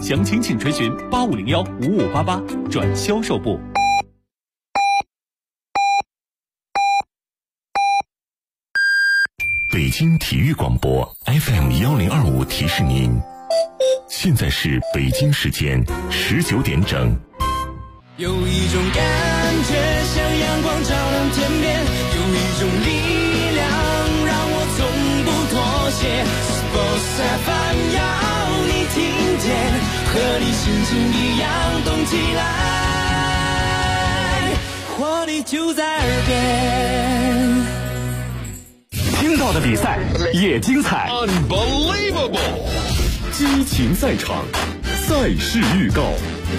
详情请垂询85015588转销售部。 北京体育广播 FM1025提示您，现在是北京时间19点整。 有一种感觉像阳光照亮天边，有一种力量让我从不妥协。Sports FM 要你听见，和你心情一样动起来，活力就在耳边。 听到的比赛也精彩 Unbelievable 激情赛场，赛事预告。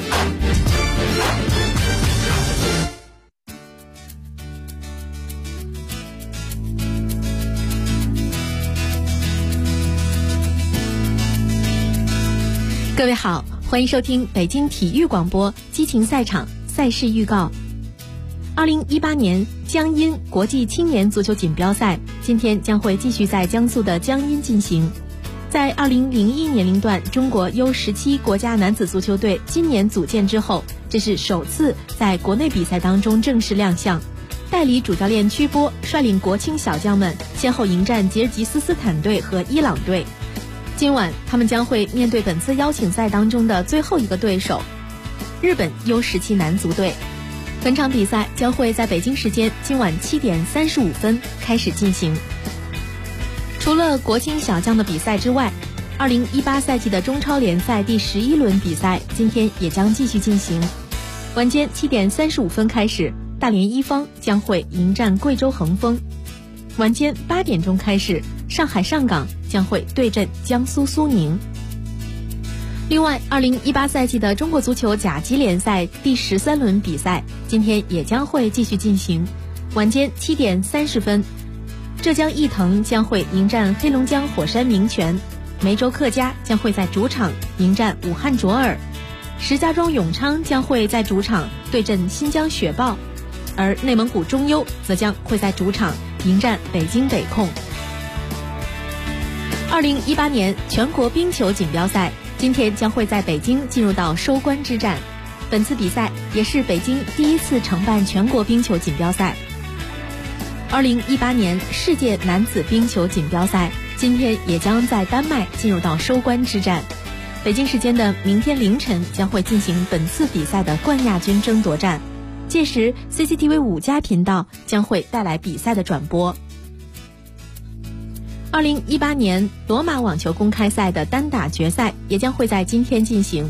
各位好，欢迎收听北京体育广播激情赛场赛事预告。2018年江阴国际青年足球锦标赛今天将会继续在江苏的江阴进行。在2001年龄段中国 U17 国家男子足球队今年组建之后，这是首次在国内比赛当中正式亮相。代理主教练曲波率领国青小将们先后迎战吉尔吉斯斯坦队和伊朗队。今晚他们将会面对本次邀请赛当中的最后一个对手日本 U17 男足队。本场比赛将会在北京时间今晚7点35分开始进行。除了国青小将的比赛之外，2018赛季的中超联赛第11轮比赛今天也将继续进行。晚间7点35分开始，大连一方将会迎战贵州恒丰。晚间8点钟开始，上海上港将会对阵江苏苏宁。另外，2018赛季的中国足球甲级联赛第13轮比赛今天也将会继续进行。晚间7点30分，浙江毅腾将会迎战黑龙江火山明泉，梅州客家将会在主场迎战武汉卓尔，石家庄永昌将会在主场对阵新疆雪豹，而内蒙古中优则将会在主场迎战北京北控。2018年全国冰球锦标赛今天将会在北京进入到收官之战，本次比赛也是北京第一次承办全国冰球锦标赛。2018年世界男子冰球锦标赛今天也将在丹麦进入到收官之战，北京时间的明天凌晨将会进行本次比赛的冠亚军争夺战，届时 CCTV 5+频道将会带来比赛的转播。2018年罗马网球公开赛的单打决赛也将会在今天进行，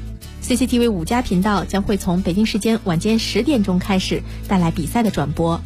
CCTV 5+频道将会从北京时间晚间10点钟开始带来比赛的转播。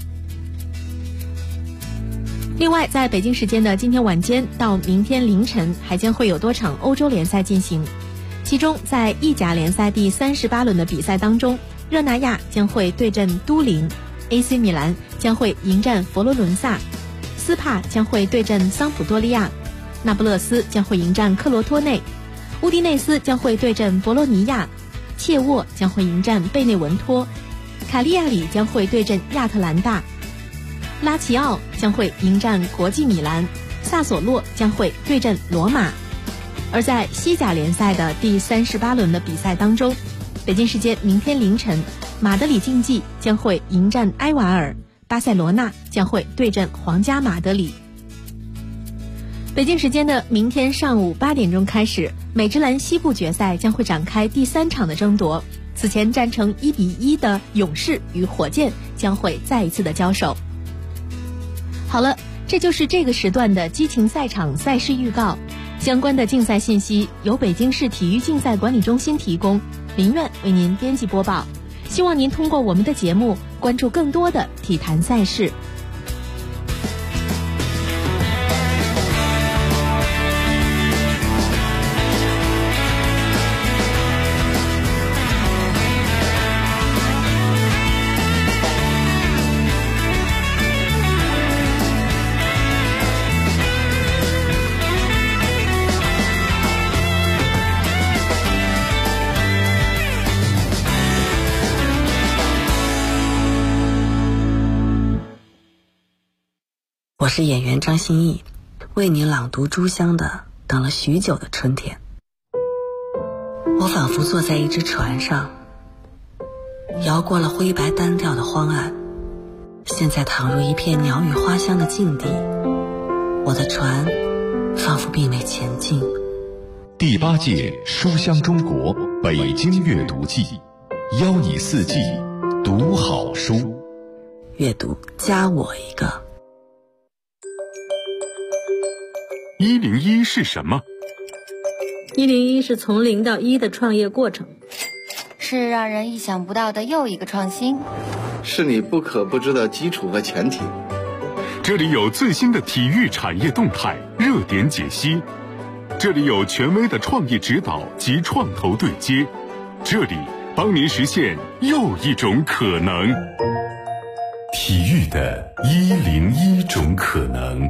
另外，在北京时间的今天晚间到明天凌晨还将会有多场欧洲联赛进行，其中在意甲联赛第38轮的比赛当中，热那亚将会对阵都灵， AC 米兰将会迎战佛罗伦萨，斯帕将会对阵桑普多利亚，那不勒斯将会迎战克罗托内，乌迪内斯将会对阵博洛尼亚，切沃将会迎战贝内文托，卡利亚里将会对阵亚特兰大，拉齐奥将会迎战国际米兰，萨索洛将会对阵罗马。而在西甲联赛的第38轮的比赛当中，北京时间明天凌晨，马德里竞技将会迎战埃瓦尔，巴塞罗那将会对阵皇家马德里。北京时间的明天上午8点钟开始，美职篮西部决赛将会展开第3场的争夺，此前战成1-1的勇士与火箭将会再一次的交手。好了，这就是这个时段的激情赛场赛事预告。相关的竞赛信息由北京市体育竞赛管理中心提供，林苑为您编辑播报。希望您通过我们的节目关注更多的体坛赛事。 我是演员张歆艺，为您朗读朱湘的《等了许久的春天》。 我仿佛坐在一只船上，摇过了灰白单调的荒岸，现在躺入一片鸟语花香的境地，我的船仿佛并未前进。 第8届书香中国北京阅读季，邀你4季读好书。 阅读加我一个。 101是什么 ？101是从0到1的创业过程， 是让人意想不到的又一个创新， 是你不可不知的基础和前提。 这里有最新的体育产业动态热点解析，这里有权威的创业指导及创投对接，这里帮您实现又一种可能。体育的101种可能。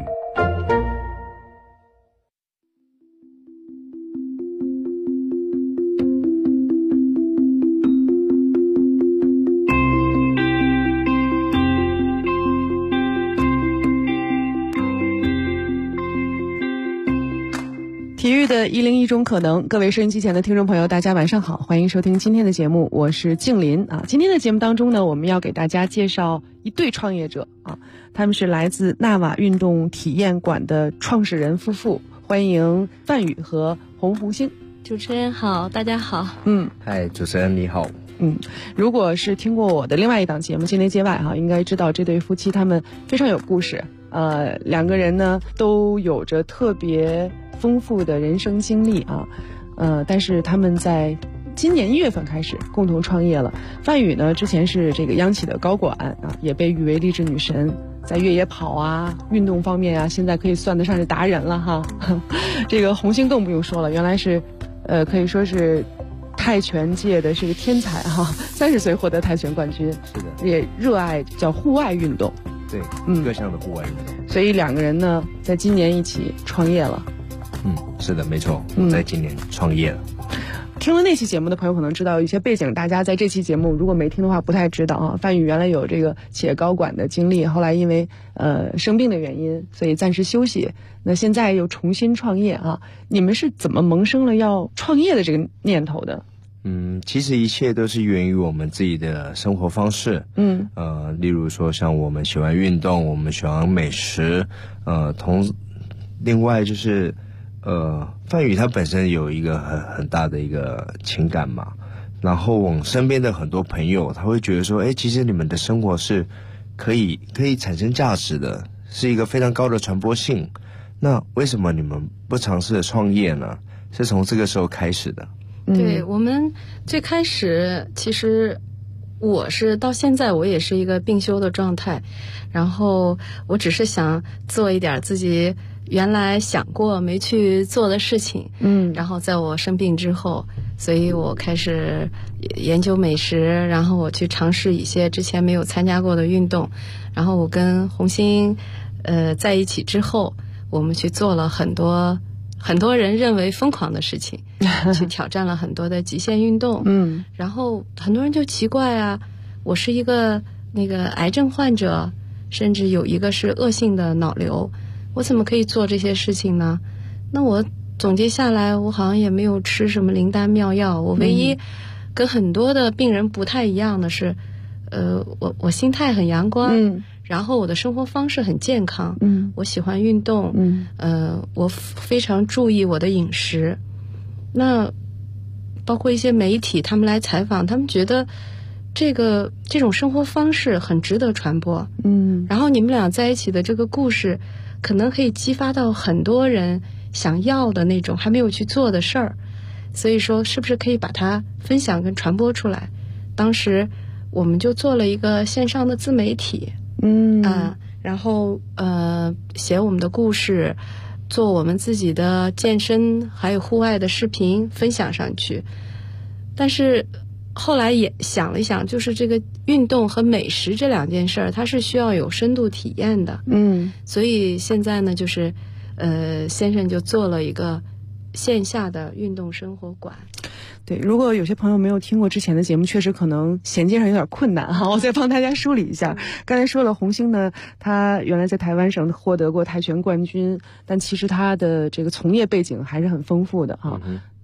体育的101种可能，各位收音机前的听众朋友，大家晚上好，欢迎收听今天的节目，我是静林啊。今天的节目当中呢，我们要给大家介绍一对创业者啊，他们是来自纳瓦运动体验馆的创始人夫妇，欢迎范宇和洪星。 主持人好，大家好。 嗨，主持人你好。 如果是听过我的另外一档节目《境内街外》哈，应该知道这对夫妻他们非常有故事。两个人呢都有着特别丰富的人生经历啊，但是他们在今年1月份开始共同创业了。范宇呢之前是这个央企的高管啊，也被誉为励志女神，在越野跑啊、运动方面啊，现在可以算得上是达人了哈。这个洪星更不用说了，原来是可以说是泰拳界的是个天才哈，30岁获得泰拳冠军， 是的， 也热爱叫户外运动。 对，各项的户外运动。 所以两个人呢，在今年一起创业了。 是的，没错，我在今年创业了。 听了那期节目的朋友可能知道一些背景，大家在这期节目如果没听的话不太知道啊。范宇原来有这个企业高管的经历，后来因为生病的原因，所以暂时休息。那现在又重新创业啊，你们是怎么萌生了要创业的这个念头的？ 其实一切都是源于我们自己的生活方式。例如说像我们喜欢运动，我们喜欢美食，另外就是范宇他本身有一个很大的一个情感嘛，然后我们身边的很多朋友他会觉得说，其实你们的生活是可以产生价值的，是一个非常高的传播性，那为什么你们不尝试创业呢？是从这个时候开始的。 对，我们最开始其实我是到现在我也是一个病休的状态，然后我只是想做一点自己原来想过没去做的事情，然后在我生病之后，所以我开始研究美食，然后我去尝试一些之前没有参加过的运动，然后我跟洪星在一起之后，我们去做了很多人认为疯狂的事情，去挑战了很多的极限运动。然后很多人就奇怪啊，我是一个那个癌症患者，甚至有一个是恶性的脑瘤，我怎么可以做这些事情呢？那我总结下来，我好像也没有吃什么灵丹妙药，我唯一跟很多的病人不太一样的是，我心态很阳光，然后我的生活方式很健康，我喜欢运动，我非常注意我的饮食。那包括一些媒体他们来采访，他们觉得这种生活方式很值得传播，然后你们俩在一起的这个故事可能可以激发到很多人想要的那种还没有去做的事儿，所以说是不是可以把它分享跟传播出来？当时我们就做了一个线上的自媒体，然后写我们的故事，做我们自己的健身还有户外的视频分享上去。但是后来也想了一想，就是这个运动和美食这两件事儿，它是需要有深度体验的。所以现在呢，就是先生就做了一个线下的运动生活馆。 对，如果有些朋友没有听过之前的节目，确实可能衔接上有点困难哈，我再帮大家梳理一下。刚才说了，洪星呢，他原来在台湾省获得过泰拳冠军，但其实他的这个从业背景还是很丰富的哈。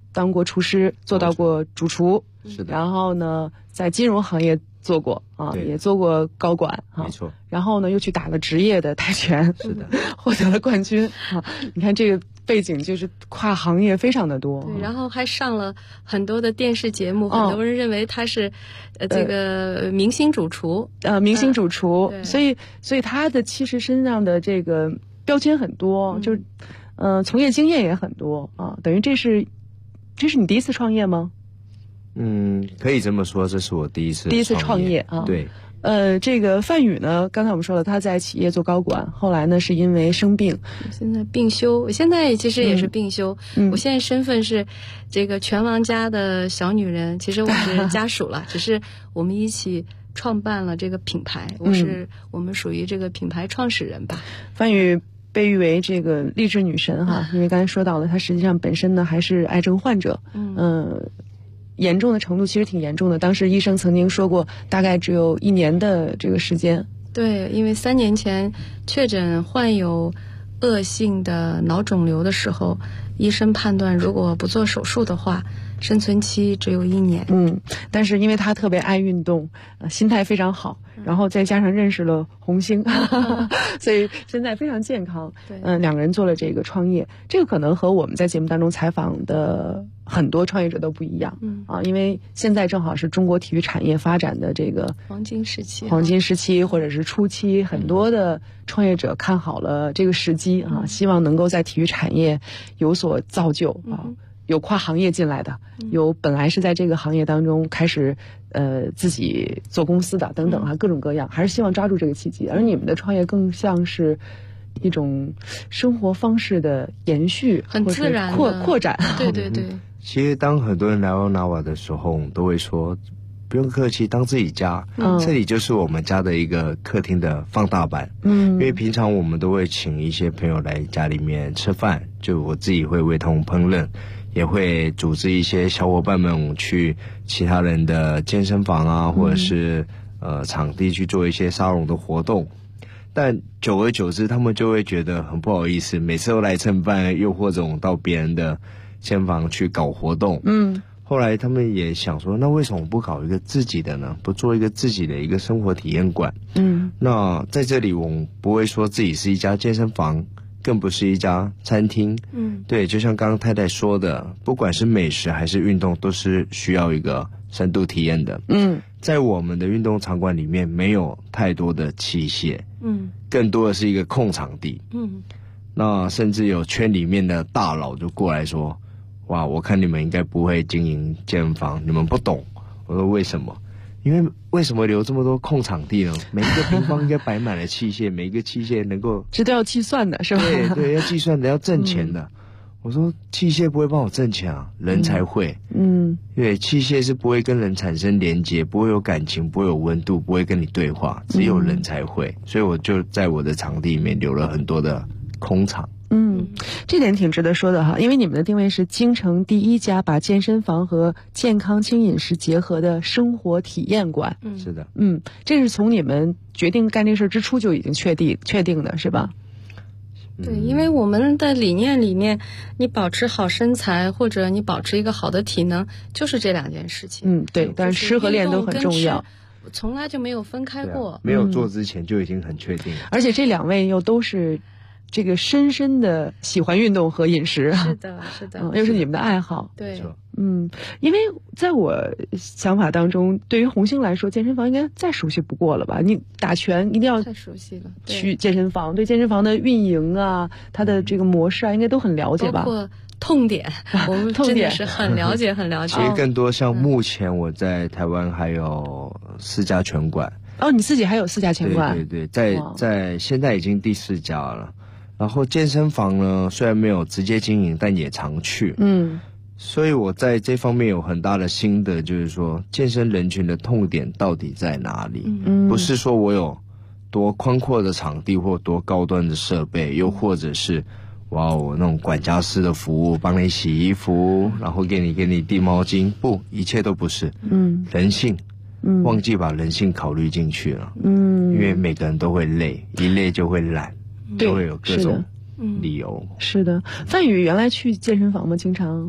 当过厨师，做到过主厨， 是的。 然后呢，在金融行业做过啊，也做过高管啊， 没错。 然后呢，又去打了职业的泰拳， 是的， 获得了冠军啊。你看这个背景就是跨行业非常的多， 对，然后还上了很多的电视节目，很多人认为他是这个明星主厨， 明星主厨，所以他的其实身上的这个标签很多，就是从业经验也很多啊，等于这是你第一次创业吗？ 可以这么说，这是我第一次创业啊。 对。 这个范宇呢，刚才我们说了，他在企业做高管，后来呢是因为生病， 现在病休。我现在其实也是病休，我现在身份是这个拳王家的小女人，其实我是家属了，只是我们一起创办了这个品牌，我们属于这个品牌创始人吧。 范宇被誉为这个励志女神哈，因为刚才说到了，她实际上本身呢还是癌症患者，严重的程度其实挺严重的，当时医生曾经说过，大概只有1年的这个时间。 对，因为3年前确诊患有恶性的脑肿瘤的时候，医生判断如果不做手术的话，生存期只有1年。 但是因为他特别爱运动，心态非常好，然后再加上认识了红星，所以现在非常健康。两个人做了这个创业，这个可能和我们在节目当中采访的很多创业者都不一样。因为现在正好是中国体育产业发展的这个黄金时期或者是初期，很多的创业者看好了这个时机啊，希望能够在体育产业有所造就啊。有跨行业进来的，有本来是在这个行业当中开始自己做公司的等等啊，各种各样，还是希望抓住这个契机。而你们的创业更像是一种生活方式的延续， 很自然的扩展。 对。 其实当很多人来到拿瓦的时候，都会说不用客气，当自己家，这里就是我们家的一个客厅的放大版。因为平常我们都会请一些朋友来家里面吃饭，就我自己会为他们烹饪，也会组织一些小伙伴们去其他人的健身房啊，或者是场地去做一些沙龙的活动。但久而久之，他们就会觉得很不好意思，每次都来蹭饭，又或者到别人的健身房去搞活动。后来他们也想说，那为什么不搞一个自己的呢？不做一个自己的一个生活体验馆？那在这里我们不会说自己是一家健身房，更不是一家餐厅。对，就像刚刚太太说的，不管是美食还是运动，都是需要一个深度体验的。在我们的运动场馆里面没有太多的器械，更多的是一个空场地。那甚至有圈里面的大佬就过来说，哇，我看你们应该不会经营健身房，你们不懂。我说为什么？因为为什么留这么多空场地呢？每一个平方应该摆满了器械，每一个器械能够这都要计算的是吧？ 对，要计算的，要挣钱的。我说器械不会帮我挣钱啊，人才会。对，器械是不会跟人产生连结，不会有感情，不会有温度，不会跟你对话，只有人才会。所以我就在我的场地里面留了很多的空场。 这点挺值得说的哈，因为你们的定位是京城第一家把健身房和健康轻饮食结合的生活体验馆。 是的。 这是从你们决定干这事之初就已经确定的是吧？ 对，因为我们的理念里面，你保持好身材或者你保持一个好的体能，就是这2件事情。 对，但是吃和练都很重要， 从来就没有分开过。 没有做之前就已经很确定了。 而且这2位又都是这个深深的喜欢运动和饮食。 是的， 又是你们的爱好。 对。 因为在我想法当中，对于红星来说，健身房应该再熟悉不过了吧？你打拳一定要太熟悉了， 去健身房，对健身房的运营啊，它的这个模式啊，应该都很了解吧？ 包括痛点，我们真的是很了解，很了解。 其实更多像目前我在台湾还有4家拳馆。 你自己还有4家拳馆？ 对，在现在已经第4家了。然后健身房呢，虽然没有直接经营，但也常去。所以我在这方面有很大的心得，就是说健身人群的痛点到底在哪里？不是说我有多宽阔的场地或多高端的设备，又或者是那种管家式的服务，帮你洗衣服，然后给你递毛巾，不，一切都不是。人性，忘记把人性考虑进去了。因为每个人都会累，一累就会懒，都会有各种理由。 是的。范宇原来去健身房吗？经常？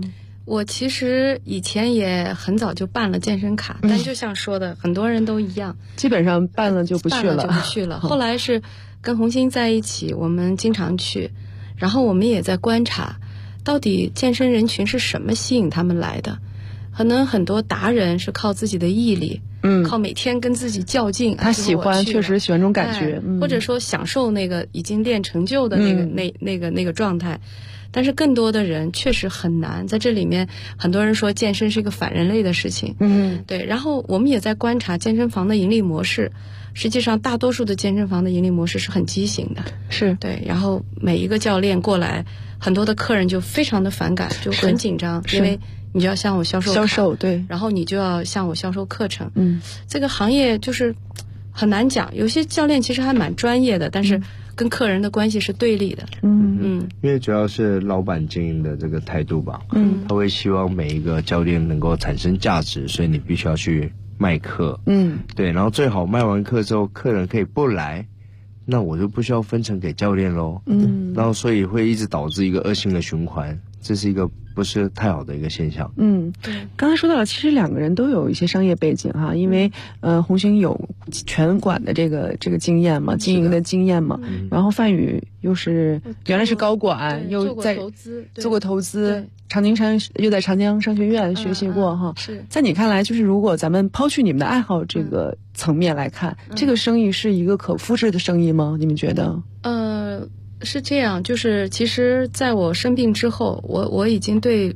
我其实以前也很早就办了健身卡，但就像说的，很多人都一样， 基本上办了就不去了。 后来是跟红星在一起，我们经常去，然后我们也在观察，到底健身人群是什么吸引他们来的。可能很多达人是靠自己的毅力，靠每天跟自己较劲， 他喜欢，确实喜欢这种感觉， 或者说享受那个已经练成就的那个状态。但是更多的人确实很难，在这里面很多人说健身是一个反人类的事情，对。然后我们也在观察健身房的盈利模式，实际上大多数的健身房的盈利模式是很畸形的， 是对。然后每一个教练过来，很多的客人就非常的反感，就很紧张，因为你就要向我销售， 对， 然后你就要向我销售课程，这个行业就是很难讲。有些教练其实还蛮专业的，但是跟客人的关系是对立的， 因为主要是老板经营的这个态度吧，他会希望每一个教练能够产生价值，所以你必须要去卖课，对，然后最好卖完课之后，客人可以不来，那我就不需要分成给教练咯，然后所以会一直导致一个恶性的循环，这是一个不是太好的一个现象。 刚才说到了，其实两个人都有一些商业背景哈，因为红星有拳馆的这个经验嘛，经营的经验嘛，然后范宇又是原来是高管，又在做过投资，长江又在长江商学院学习过哈。 是在你看来，就是如果咱们抛去你们的爱好这个层面来看，这个生意是一个可复制的生意吗？你们觉得？ 是这样，就是其实在我生病之后，我已经对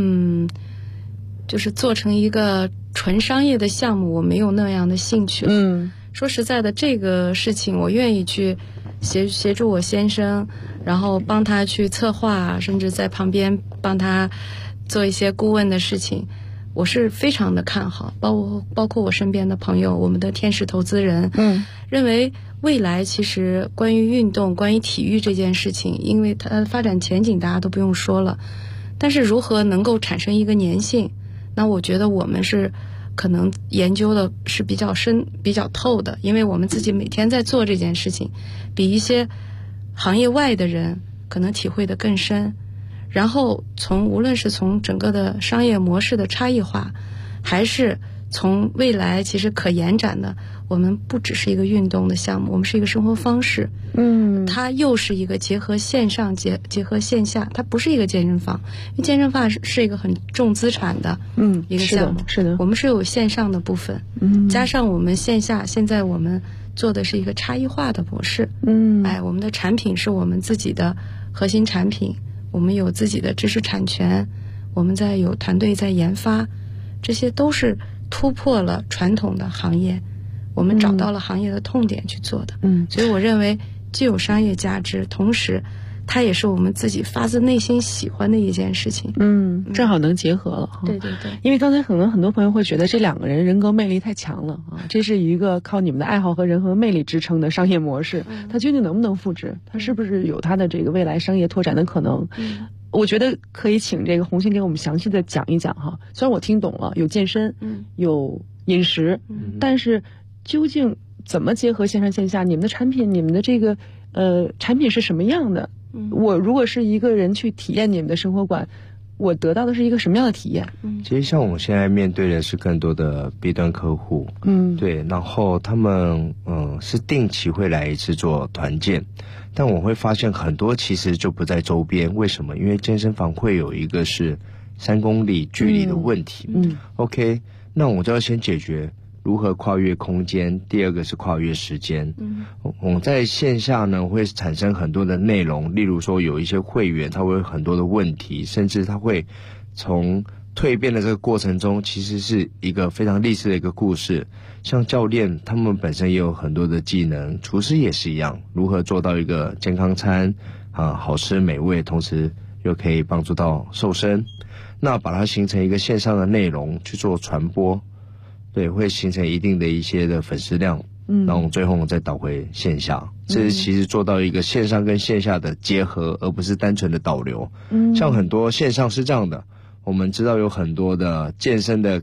就是做成一个纯商业的项目，我没有那样的兴趣了。说实在的，这个事情我愿意去协助我先生，然后帮他去策划，甚至在旁边帮他做一些顾问的事情，我是非常的看好。包括我身边的朋友，我们的天使投资人，认为未来其实关于运动、关于体育这件事情，因为它的发展前景大家都不用说了，但是如何能够产生一个粘性，那我觉得我们是可能研究的是比较深、比较透的，因为我们自己每天在做这件事情，比一些行业外的人可能体会得更深。然后无论是从整个的商业模式的差异化，还是从未来其实可延展的，我们不只是一个运动的项目，我们是一个生活方式。它又是一个结合线上结合线下，它不是一个健身房，因为健身房是一个很重资产的一个项目， 是的， 我们是有线上的部分，加上我们线下，现在我们做的是一个差异化的模式。我们的产品是我们自己的核心产品，我们有自己的知识产权，我们有团队在研发，这些都是突破了传统的行业，我们找到了行业的痛点去做的。所以我认为既有商业价值，同时它也是我们自己发自内心喜欢的一件事情。 正好能结合了。 对， 因为刚才可能很多朋友会觉得这两个人人格魅力太强了啊，这是一个靠你们的爱好和人格魅力支撑的商业模式，它究竟能不能复制？它是不是有它的这个未来商业拓展的可能？我觉得可以请这个红星给我们详细的讲一讲哈。虽然我听懂了，有健身，有饮食，但是究竟怎么结合线上线下？你们的产品，你们的这个产品是什么样的？我如果是一个人去体验你们的生活馆，我得到的是一个什么样的体验？ 其实像我们现在面对的是更多的 B 端客户，对，然后他们是定期会来一次做团建，但我会发现很多其实就不在周边。为什么？因为健身房会有一个是3公里距离的问题。OK， 那我就要先解决如何跨越空间，第二个是跨越时间。我在线下呢会产生很多的内容，例如说有一些会员他会有很多的问题，甚至他会从蜕变的这个过程中，其实是一个非常励志的一个故事。像教练他们本身也有很多的技能，厨师也是一样，如何做到一个健康餐好吃美味，同时又可以帮助到瘦身，那把它形成一个线上的内容去做传播，对，会形成一定的一些的粉丝量，然后最后再导回线下，这是其实做到一个线上跟线下的结合，而不是单纯的导流。像很多线上是这样的，我们知道有很多的健身的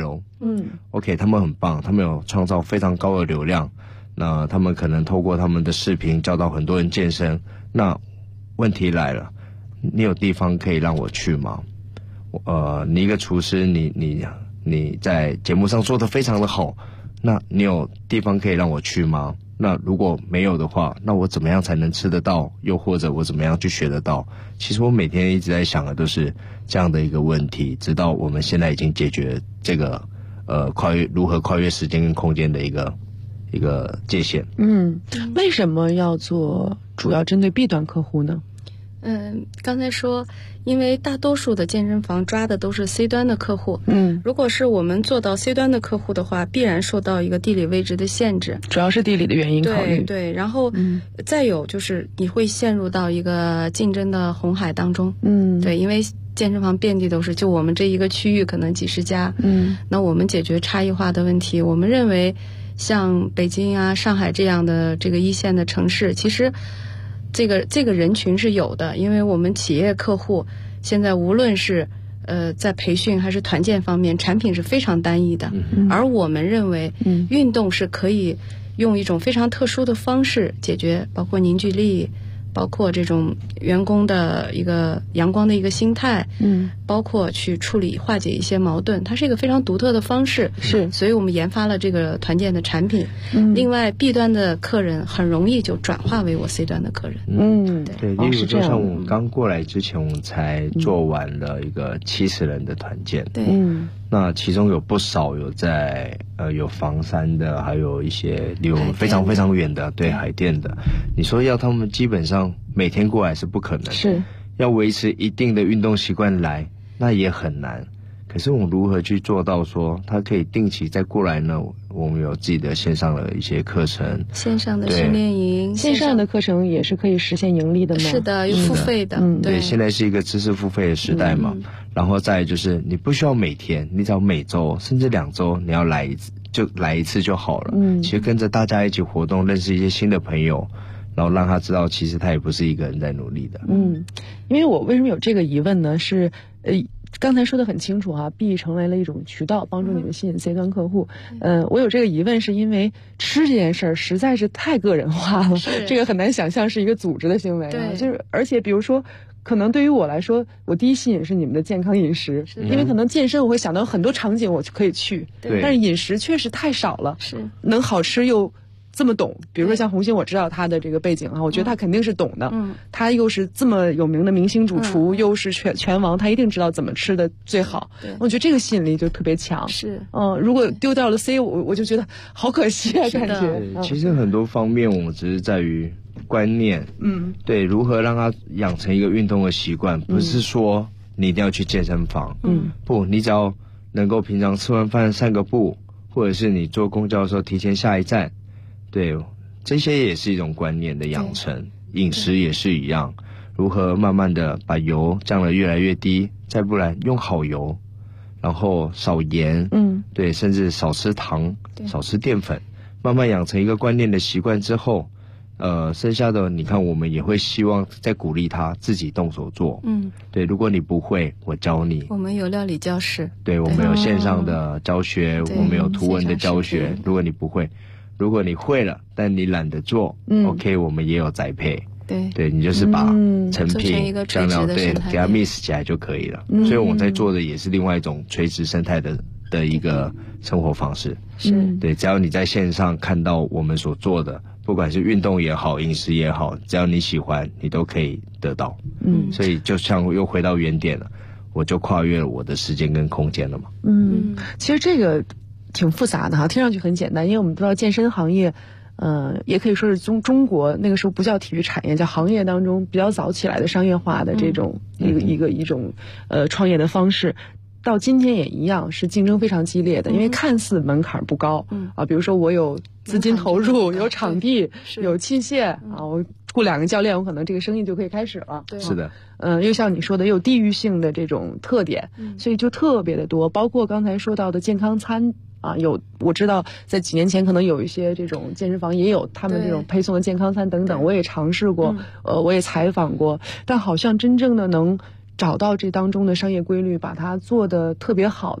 KOL，OK， 他们很棒，他们有创造非常高的流量，那他们可能透过他们的视频教导很多人健身。那问题来了，你有地方可以让我去吗？ 你一个厨师，你在节目上做得非常的好，那你有地方可以让我去吗？那如果没有的话，那我怎么样才能吃得到？又或者我怎么样去学得到？其实我每天一直在想的都是这样的一个问题，直到我们现在已经解决这个如何跨越时间跟空间的一个界限。 为什么要做主要针对 B 端客户呢？ 刚才说，因为大多数的健身房抓的都是 C 端的客户。如果是我们做到 C 端的客户的话，必然受到一个地理位置的限制， 主要是地理的原因考虑。 对，然后再有就是你会陷入到一个竞争的红海当中。对，因为健身房遍地都是，就我们这一个区域可能几十家。那我们解决差异化的问题，我们认为像北京啊、上海这样的这个一线的城市，其实这个人群是有的，因为我们企业客户现在无论是在培训还是团建方面，产品是非常单一的。而我们认为运动是可以用一种非常特殊的方式解决，包括凝聚力，包括这种员工的一个阳光的一个心态，包括去处理化解一些矛盾，它是一个非常独特的方式。 是， 所以我们研发了这个团建的产品。另外 B 端的客人很容易就转化为我 C 端的客人。 对，例如说像我刚过来之前，我们才做完了一个70人的团建。 对， 那其中有不少有在有房山的，还有一些离我们非常非常远的，对，海淀的。你说要他们基本上每天过来是不可能的， 是要维持一定的运动习惯来，那也很难。可是我们如何去做到说他可以定期再过来呢？我们有自己的线上的一些课程， 线上的训练营， 线上的课程也是可以实现盈利的吗？ 是的，有付费的。 对，现在是一个知识付费的时代嘛。然后再就是你不需要每天，你只要每周甚至2周你要来一次就好了。其实跟着大家一起活动，认识一些新的朋友，然后让他知道其实他也不是一个人在努力的。 因为我为什么有这个疑问呢？是刚才说的很清楚哈，B 成为了一种渠道，帮助你们吸引 C 端客户。我有这个疑问是因为吃这件事儿实在是太个人化了，这个很难想象是一个组织的行为啊。就是而且比如说，可能对于我来说，我第一吸引是你们的健康饮食，因为可能健身我会想到很多场景我可以去，但是饮食确实太少了，能好吃又这么懂。比如说像红星，我知道他的这个背景啊，我觉得他肯定是懂的。他又是这么有名的明星主厨，又是拳王，他一定知道怎么吃的最好。我觉得这个吸引力就特别强。如果丢掉了 C， 我就觉得好可惜啊，感觉。 其实很多方面我们只是在于观念，对，如何让他养成一个运动的习惯，不是说你一定要去健身房，不，你只要能够平常吃完饭散个步，或者是你坐公交的时候提前下一站。对，这些也是一种观念的养成，饮食也是一样，如何慢慢的把油降得越来越低，再不然用好油，然后少盐，对，甚至少吃糖，少吃淀粉，慢慢养成一个观念的习惯之后，剩下的你看我们也会希望再鼓励他自己动手做。对，如果你不会，我教你。 我们有料理教室， 对，我们有线上的教学，我们有图文的教学。如果你不会，如果你会了，但你懒得做，OK， 我们也有宅配。对，你就是把成品酱料对给它 mix 起来就可以了。所以我们在做的也是另外一种垂直生态的一个生活方式。对，只要你在线上看到我们所做的，不管是运动也好，饮食也好，只要你喜欢，你都可以得到。所以就像又回到原点了，我就跨越了我的时间跟空间了嘛。 其实这个挺复杂的哈，听上去很简单，因为我们知道健身行业，也可以说是中国那个时候不叫体育产业，叫行业当中比较早起来的商业化的这种一种创业的方式。到今天也一样，是竞争非常激烈的，因为看似门槛不高，比如说我有资金投入，有场地，有器械啊，我雇2个教练，我可能这个生意就可以开始了。 是的， 又像你说的，有地域性的这种特点，所以就特别的多，包括刚才说到的健康餐。我知道在几年前可能有一些这种健身房也有他们这种配送的健康餐等等，我也尝试过，我也采访过，但好像真正的能找到这当中的商业规律，把它做得特别好的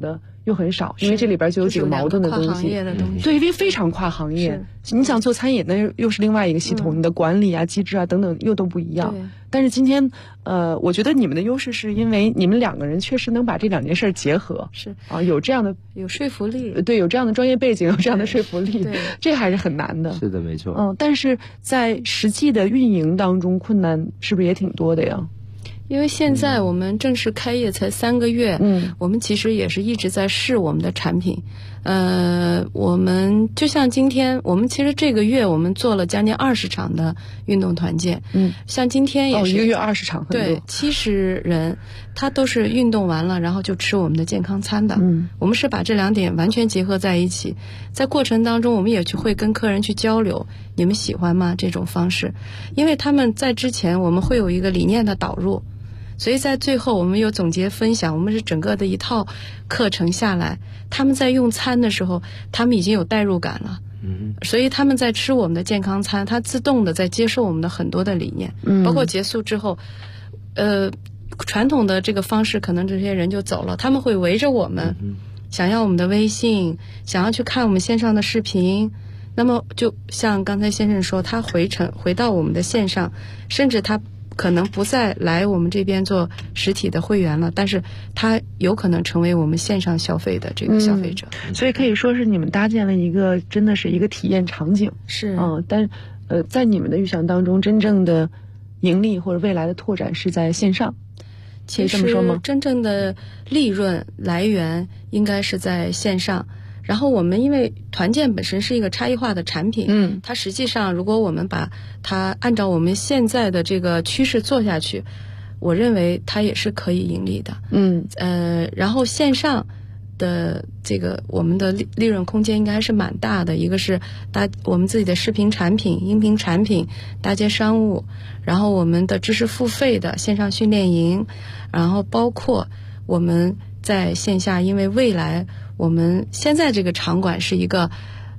又很少，因为这里边就有几个矛盾的东西。 跨行业的东西。 对，因为非常跨行业。你想做餐饮，那又是另外一个系统，你的管理啊、机制啊等等又都不一样。但是今天，我觉得你们的优势是因为你们两个人确实能把这两件事结合。 是啊，有这样的有说服力。 对，有这样的专业背景，有这样的说服力，这还是很难的。 是的，没错。 但是在实际的运营当中，困难是不是也挺多的呀？ 因为现在我们正式开业才3个月，我们其实也是一直在试我们的产品。我们就像今天，我们其实这个月我们做了将近20场的运动团建。像今天也是一个月20场， 对，70人，他都是运动完了，然后就吃我们的健康餐的。我们是把这2点完全结合在一起，在过程当中我们也会跟客人去交流，你们喜欢吗？这种方式，因为他们在之前我们会有一个理念的导入。所以在最后我们有总结分享，我们是整个的一套课程下来，他们在用餐的时候他们已经有代入感了，所以他们在吃我们的健康餐，他自动的在接受我们的很多的理念，包括结束之后传统的这个方式可能这些人就走了，他们会围着我们，想要我们的微信，想要去看我们线上的视频。那么就像刚才先生说，他回到我们的线上，甚至他可能不再来我们这边做实体的会员了，但是他有可能成为我们线上消费的这个消费者。 所以可以说是你们搭建了一个真的是一个体验场景。 是但在你们的预想当中，真正的盈利或者未来的拓展是在线上，可以这么说吗？ 真正的利润来源应该是在线上。然后我们因为团建本身是一个差异化的产品，它实际上如果我们把它按照我们现在的这个趋势做下去，我认为它也是可以盈利的。然后线上的这个我们的利润空间应该还是蛮大的，一个是我们自己的视频产品、音频产品、搭接商务，然后我们的知识付费的线上训练营，然后包括我们在线下，因为未来我们现在这个场馆是一个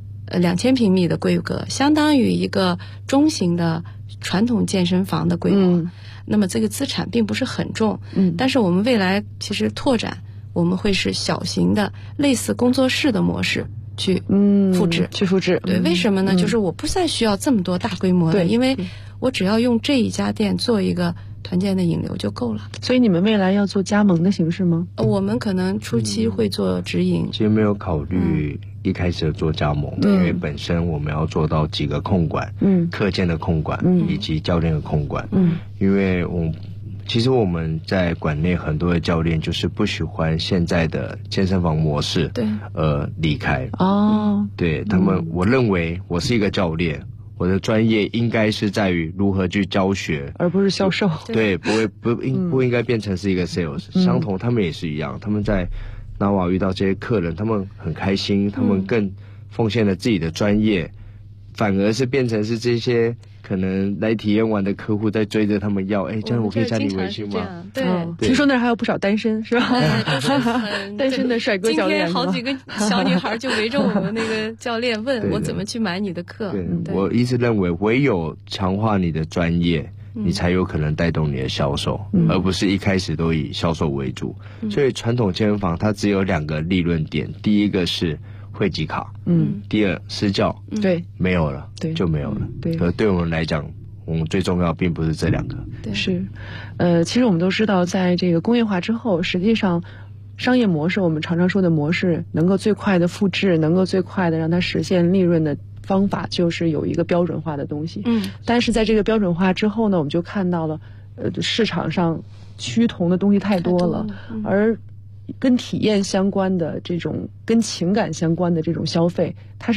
2000平米的规格，相当于一个中型的传统健身房的规模。那么这个资产并不是很重，但是我们未来其实拓展，我们会是小型的类似工作室的模式去复制。对，为什么呢？就是我不再需要这么多大规模的，因为我只要用这一家店做一个团建的引流就够了。 所以你们未来要做加盟的形式吗？ 我们可能初期会做直营。 其实没有考虑一开始做加盟，因为本身我们要做到几个控管，课间的控管，以及教练的控管。因为其实我们在馆内很多的教练就是不喜欢现在的健身房模式，离开。对他们，我认为我是一个教练，我的专业应该是在于如何去教学， 而不是销售。 对，不应该变成是一个 sales。相同，他们也是一样，他们在纳瓦遇到这些客人，他们很开心，他们更奉献了自己的专业，反而是变成是这些可能来体验完的客户在追着他们要，这样我可以加你微信吗？ 对， 听说那儿还有不少单身，是吧？单身的帅哥教练。 今天好几个小女孩就围着我们那个教练问我怎么去买你的课。 对，我一直认为唯有强化你的专业，你才有可能带动你的销售，而不是一开始都以销售为主。所以传统健身房它只有2个利润点，第一个是会籍卡，第二私教， 对， 没有了，就没有了。对，可对我们来讲，我们最重要并不是这2个。 是，其实我们都知道，在这个工业化之后，实际上商业模式，我们常常说的模式，能够最快的复制，能够最快的让它实现利润的方法，就是有一个标准化的东西。但是在这个标准化之后呢，我们就看到了，市场上趋同的东西太多了，而跟体验相关的这种，跟情感相关的这种消费，它是